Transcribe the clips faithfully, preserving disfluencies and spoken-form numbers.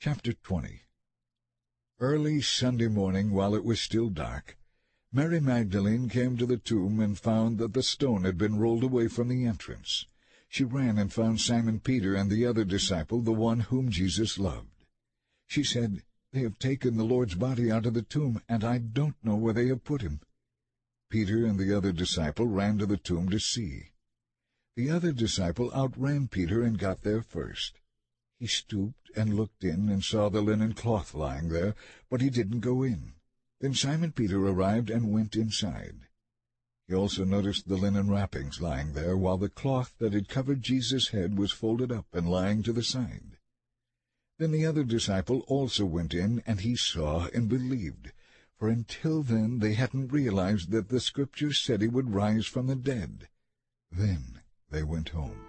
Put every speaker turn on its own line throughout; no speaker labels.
Chapter twenty. Early Sunday morning, while it was still dark, Mary Magdalene came to the tomb and found that the stone had been rolled away from the entrance. She ran and found Simon Peter and the other disciple, the one whom Jesus loved. She said, "They have taken the Lord's body out of the tomb, and I don't know where they have put him." Peter and the other disciple ran to the tomb to see. The other disciple outran Peter and got there first. He stooped and looked in and saw the linen cloth lying there, but he didn't go in. Then Simon Peter arrived and went inside. He also noticed the linen wrappings lying there, while the cloth that had covered Jesus' head was folded up and lying to the side. Then the other disciple also went in, and he saw and believed, for until then they hadn't realized that the Scriptures said he would rise from the dead. Then they went home.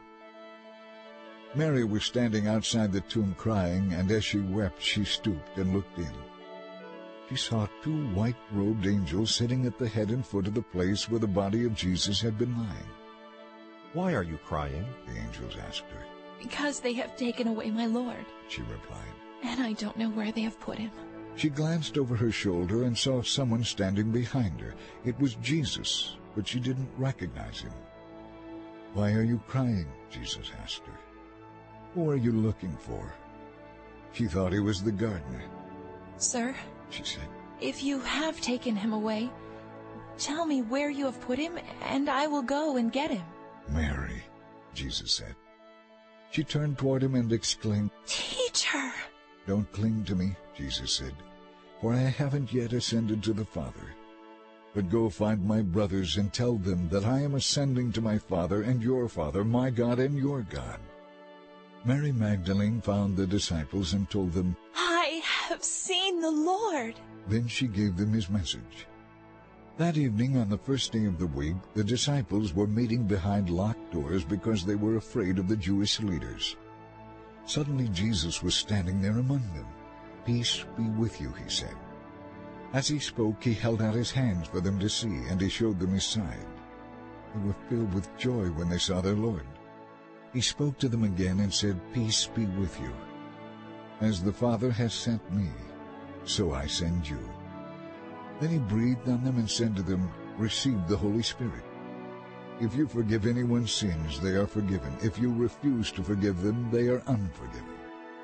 Mary was standing outside the tomb crying, and as she wept she stooped and looked in. She saw two white-robed angels sitting at the head and foot of the place where the body of Jesus had been lying.
"Why are you crying?"
the angels asked her.
"Because they have taken away my Lord,"
she replied.
"and I don't know where they have put him."
She glanced over her shoulder and saw someone standing behind her. It was Jesus, but she didn't recognize him. "Why are you crying?" Jesus asked her. "Who are you looking for?" She thought he was the gardener.
"Sir,"
she said,
"if you have taken him away, tell me where you have put him, and I will go and get him."
"Mary," Jesus said. She turned toward him and exclaimed,
"Teacher!"
"Don't cling to me," Jesus said, "for I haven't yet ascended to the Father. But go find my brothers and tell them that I am ascending to my Father and your Father, my God and your God." Mary Magdalene found the disciples and told them,
"I have seen the Lord."
Then she gave them his message. That evening, on the first day of the week, the disciples were meeting behind locked doors because they were afraid of the Jewish leaders. Suddenly Jesus was standing there among them. "Peace be with you," he said. As he spoke, he held out his hands for them to see, and he showed them his side. They were filled with joy when they saw their Lord. He spoke to them again and said, "Peace be with you. As the Father has sent me, so I send you." Then he breathed on them and said to them, "Receive the Holy Spirit. If you forgive anyone's sins, they are forgiven. If you refuse to forgive them, they are unforgiven."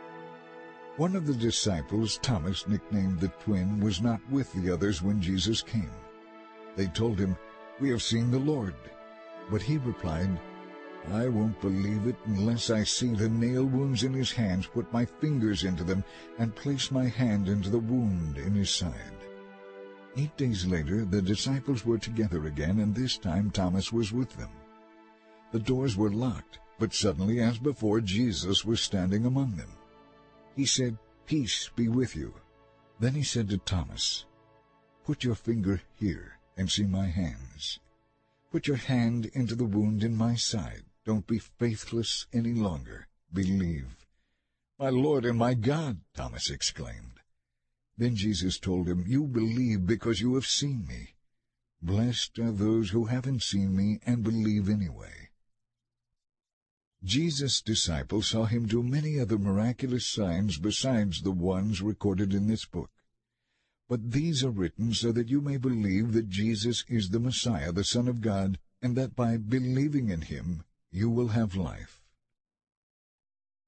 One of the disciples, Thomas, nicknamed the Twin, was not with the others when Jesus came. They told him, "We have seen the Lord." But he replied, "I won't believe it unless I see the nail wounds in his hands, put my fingers into them, and place my hand into the wound in his side." Eight days later, the disciples were together again, and this time Thomas was with them. The doors were locked, but suddenly, as before, Jesus was standing among them. He said, "Peace be with you." Then he said to Thomas, "Put your finger here and see my hands. Put your hand into the wound in my side. Don't be faithless any longer. Believe." "My Lord and my God!" Thomas exclaimed. Then Jesus told him, "You believe because you have seen me. Blessed are those who haven't seen me and believe anyway." Jesus' disciples saw him do many other miraculous signs besides the ones recorded in this book. But these are written so that you may believe that Jesus is the Messiah, the Son of God, and that by believing in him you will have life.